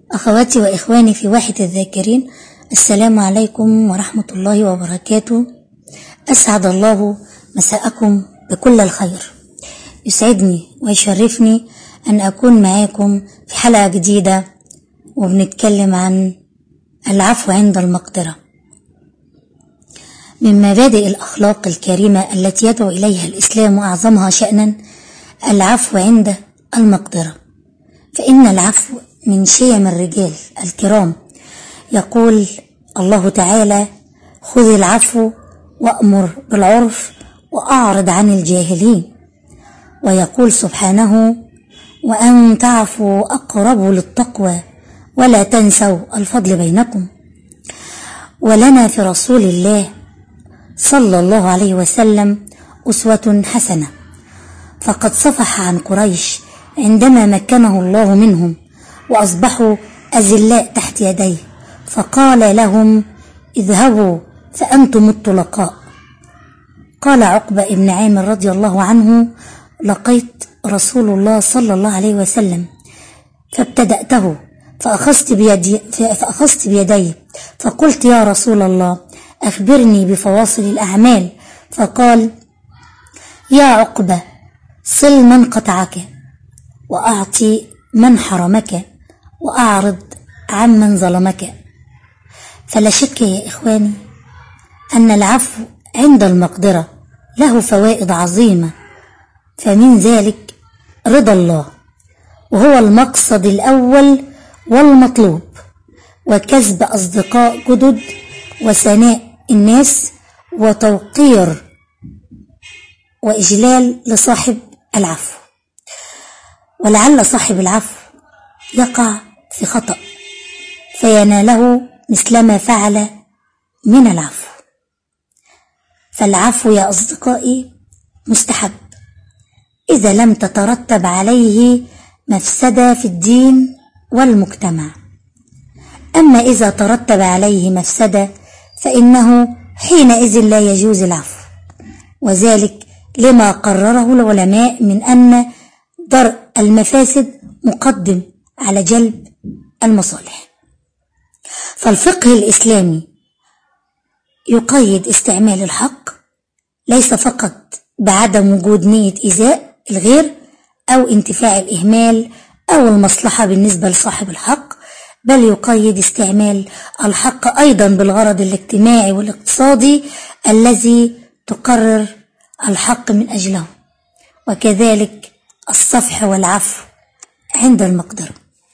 أخواتي وإخواني في واحة الذاكرين، السلام عليكم ورحمة الله وبركاته. أسعد الله مساءكم بكل الخير. يسعدني ويشرفني أن أكون معاكم في حلقة جديدة وبنتكلم عن العفو عند المقدرة. من مبادئ الأخلاق الكريمة التي يدعو إليها الإسلام وأعظمها شأنا العفو عند المقدرة، فإن العفو من شيم الرجال الكرام. يقول الله تعالى: خذ العفو وأمر بالعرف وأعرض عن الجاهلين. ويقول سبحانه: وأن تعفوا أقرب للتقوى ولا تنسوا الفضل بينكم. ولنا في رسول الله صلى الله عليه وسلم أسوة حسنة، فقد صفح عن قريش عندما مكنه الله منهم وأصبحوا أذلاء تحت يديه، فقال لهم: اذهبوا فأنتم الطلقاء. قال عقبة بن عامر رضي الله عنه: لقيت رسول الله صلى الله عليه وسلم فابتدأته فأخذت بيدي فقلت: يا رسول الله أخبرني بفواصل الأعمال. فقال: يا عقبة، صل من قطعك، وأعطي من حرمك، وأعرض عمن ظلمك. فلا شك يا إخواني أن العفو عند المقدرة له فوائد عظيمة، فمن ذلك رضا الله، وهو المقصد الأول والمطلوب، وكسب أصدقاء جدد، وثناء الناس، وتوقير وإجلال لصاحب العفو. ولعل صاحب العفو يقع في خطأ فيناله مثلما فعل من العفو. فالعفو يا أصدقائي مستحب إذا لم تترتب عليه مفسدة في الدين والمجتمع. أما إذا ترتب عليه مفسدة فإنه حينئذ لا يجوز العفو، وذلك لما قرره العلماء من أن درء المفاسد مقدم على جلب المصالح. فالفقه الإسلامي يقيد استعمال الحق ليس فقط بعدم وجود نية إيذاء الغير أو انتفاع الإهمال أو المصلحة بالنسبة لصاحب الحق، بل يقيد استعمال الحق أيضا بالغرض الاجتماعي والاقتصادي الذي تقرر الحق من أجله، وكذلك الصفح والعفو عند المقدرة.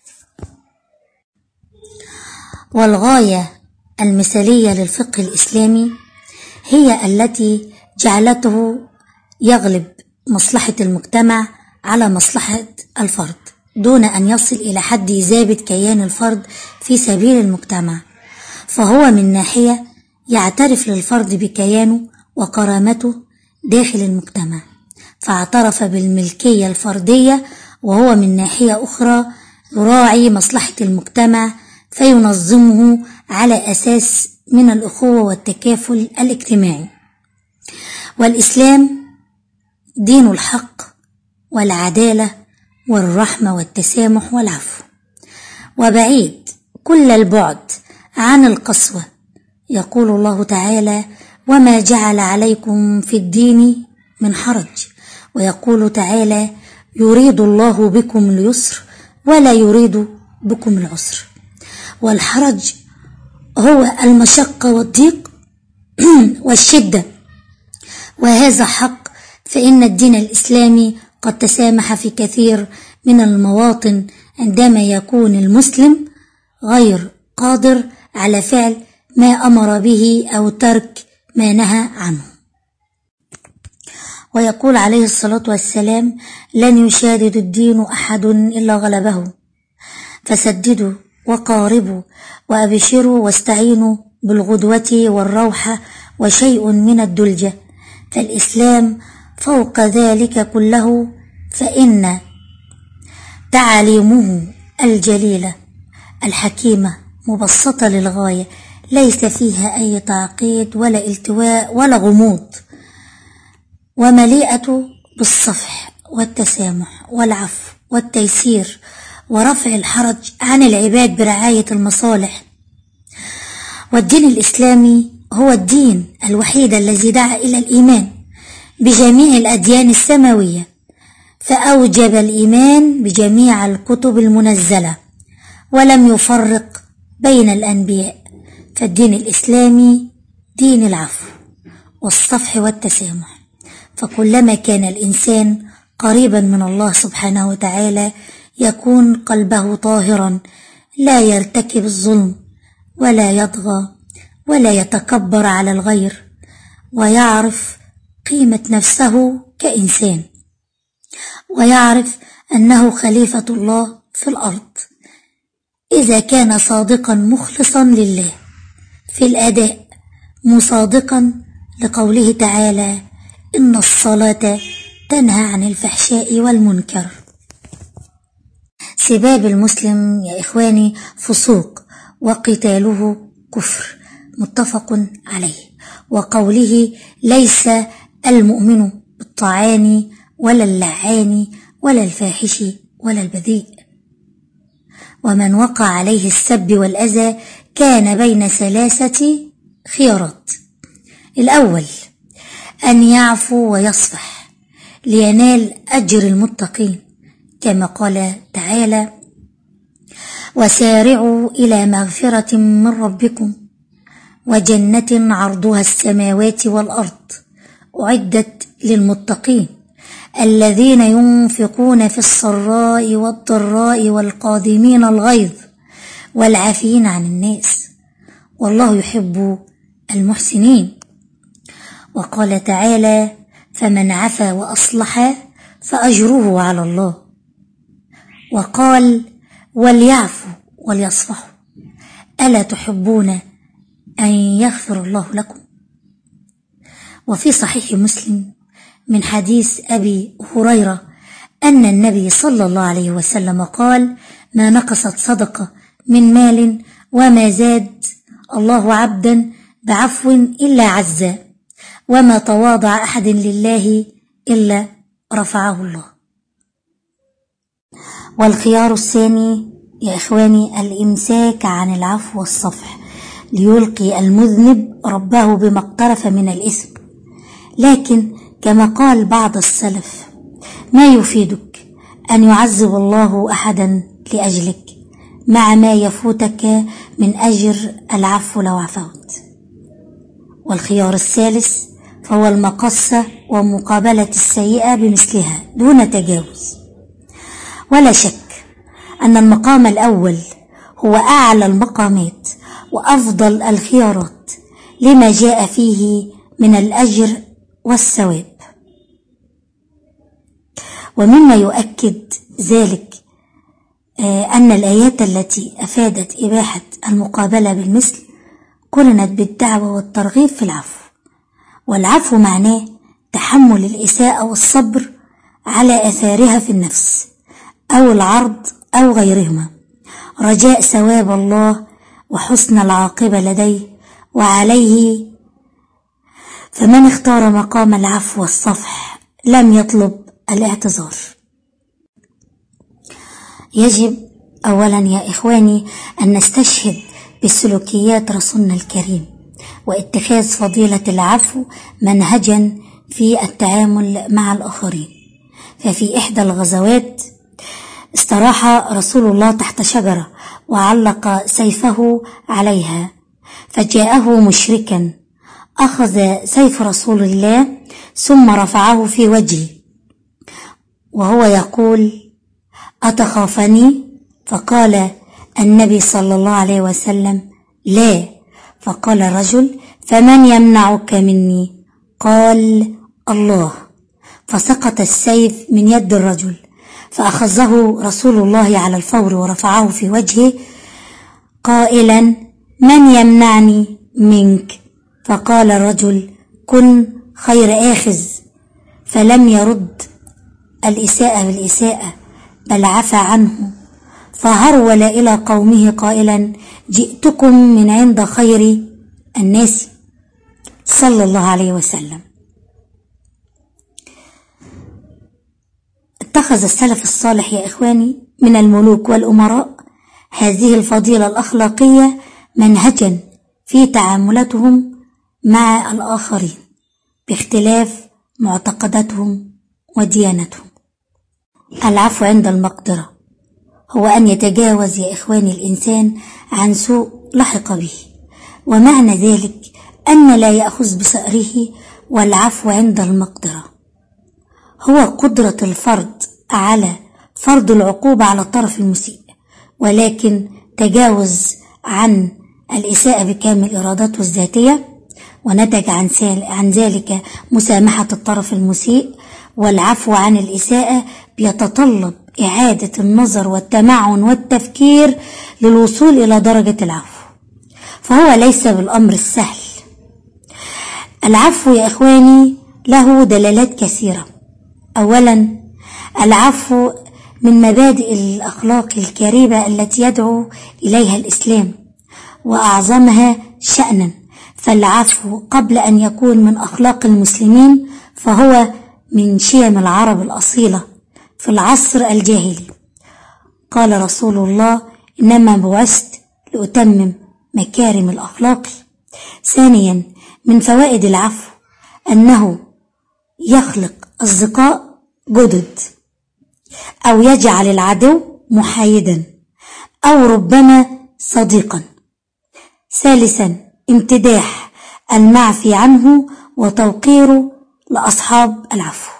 والغاية المثالية للفقه الإسلامي هي التي جعلته يغلب مصلحة المجتمع على مصلحة الفرد، دون أن يصل إلى حد إذابة كيان الفرد في سبيل المجتمع. فهو من ناحية يعترف للفرد بكيانه وكرامته داخل المجتمع، فاعترف بالملكية الفردية، وهو من ناحية أخرى يراعي مصلحة المجتمع فينظمه على أساس من الأخوة والتكافل الاجتماعي. والإسلام دين الحق والعدالة والرحمة والتسامح والعفو، وبعيد كل البعد عن القسوة. يقول الله تعالى: وما جعل عليكم في الدين من حرج. ويقول تعالى: يريد الله بكم اليسر ولا يريد بكم العسر. والحرج هو المشقة والضيق والشدة، وهذا حق، فإن الدين الإسلامي قد تسامح في كثير من المواطن عندما يكون المسلم غير قادر على فعل ما أمر به أو ترك ما نهى عنه. ويقول عليه الصلاة والسلام: لن يشادد الدين أحد إلا غلبه، فسددوا وقاربوا وأبشروا واستعينوا بالغدوة والروحة وشيء من الدلجة. فالإسلام فوق ذلك كله، فإن تعاليمه الجليلة الحكيمة مبسطة للغاية، ليس فيها أي تعقيد ولا التواء ولا غموض، ومليئة بالصفح والتسامح والعفو والتيسير ورفع الحرج عن العباد برعاية المصالح. والدين الإسلامي هو الدين الوحيد الذي دعا إلى الإيمان بجميع الأديان السماوية، فأوجب الإيمان بجميع الكتب المنزلة ولم يفرق بين الأنبياء. فالدين الإسلامي دين العفو والصفح والتسامح، فكلما كان الإنسان قريبا من الله سبحانه وتعالى يكون قلبه طاهرا، لا يرتكب الظلم ولا يطغى ولا يتكبر على الغير، ويعرف قيمة نفسه كإنسان، ويعرف أنه خليفة الله في الأرض إذا كان صادقا مخلصا لله في الأداء، مصادقا لقوله تعالى: إن الصلاة تنهى عن الفحشاء والمنكر. سباب المسلم يا إخواني فسوق، وقتاله كفر، متفق عليه. وقوله: ليس المؤمن بالطعان ولا اللعان ولا الفاحش ولا البذيء. ومن وقع عليه السب والأذى كان بين ثلاثة خيارات: الأول أن يعفو ويصفح لينال أجر المتقين، كما قال تعالى: وسارعوا إلى مغفرة من ربكم وجنة عرضها السماوات والأرض أعدت للمتقين الذين ينفقون في السراء والضراء والقاذمين الغيظ والعافين عن الناس والله يحب المحسنين. وقال تعالى: فمن عفا وأصلح فأجره على الله. وقال: وليعفوا وليصفحوا ألا تحبون أن يغفر الله لكم. وفي صحيح مسلم من حديث أبي هريرة أن النبي صلى الله عليه وسلم قال: ما نقصت صدقة من مال وما زاد الله عبدا بعفو إلا عزا، وما تواضع أحد لله إلا رفعه الله. والخيار الثاني يا إخواني الإمساك عن العفو والصفح ليلقي المذنب ربه بما اقترف من الإثم. لكن كما قال بعض السلف: ما يفيدك أن يعذب الله أحدا لأجلك مع ما يفوتك من أجر العفو لو عفوت. والخيار الثالث فهو المقصة ومقابلة السيئة بمثلها دون تجاوز. ولا شك أن المقام الأول هو أعلى المقامات وأفضل الخيارات لما جاء فيه من الأجر والثواب. ومما يؤكد ذلك أن الآيات التي أفادت إباحة المقابلة بالمثل قرنت بالدعوة والترغيب في العفو. والعفو معناه تحمل الإساءة والصبر على آثارها في النفس أو العرض أو غيرهما، رجاء ثواب الله وحسن العاقبة لديه وعليه. فمن اختار مقام العفو والصفح لم يطلب الاعتذار. يجب أولا يا إخواني أن نستشهد بسلوكيات رسولنا الكريم واتخاذ فضيلة العفو منهجا في التعامل مع الآخرين. ففي إحدى الغزوات استراح رسول الله تحت شجرة وعلق سيفه عليها، فجاءه مشركا أخذ سيف رسول الله ثم رفعه في وجهه وهو يقول: أتخافني؟ فقال النبي صلى الله عليه وسلم: لا. فقال الرجل: فمن يمنعك مني؟ قال: الله. فسقط السيف من يد الرجل، فأخذه رسول الله على الفور ورفعه في وجهه قائلا: من يمنعني منك؟ فقال الرجل: كن خير آخذ. فلم يرد الإساءة بالإساءة بل عفى عنه، فهرول إلى قومه قائلا: جئتكم من عند خير الناس صلى الله عليه وسلم. اتخذ السلف الصالح يا إخواني من الملوك والأمراء هذه الفضيلة الأخلاقية منهجا في تعاملاتهم مع الآخرين باختلاف معتقداتهم وديانتهم. العفو عند المقدرة هو أن يتجاوز يا إخواني الإنسان عن سوء لحق به، ومعنى ذلك أن لا يأخذ بثأره. والعفو عند المقدرة هو قدرة الفرد على فرض العقوبة على الطرف المسيء، ولكن تجاوز عن الإساءة بكامل إرادته الذاتية، ونتج عن ذلك مسامحة الطرف المسيء. والعفو عن الإساءة بيتطلب إعادة النظر والتمعن والتفكير للوصول إلى درجة العفو، فهو ليس بالأمر السهل. العفو يا إخواني له دلالات كثيرة. أولا، العفو من مبادئ الأخلاق الكريمة التي يدعو إليها الإسلام وأعظمها شأنا، فالعفو قبل أن يكون من أخلاق المسلمين فهو من شيم العرب الأصيلة في العصر الجاهلي. قال رسول الله: إنما بعثت لأتمم مكارم الأخلاق. ثانيا، من فوائد العفو أنه يخلق أصدقاء جدد، أو يجعل العدو محايدا، أو ربما صديقا. ثالثا، امتداح المعفي عنه وتوقيره لأصحاب العفو.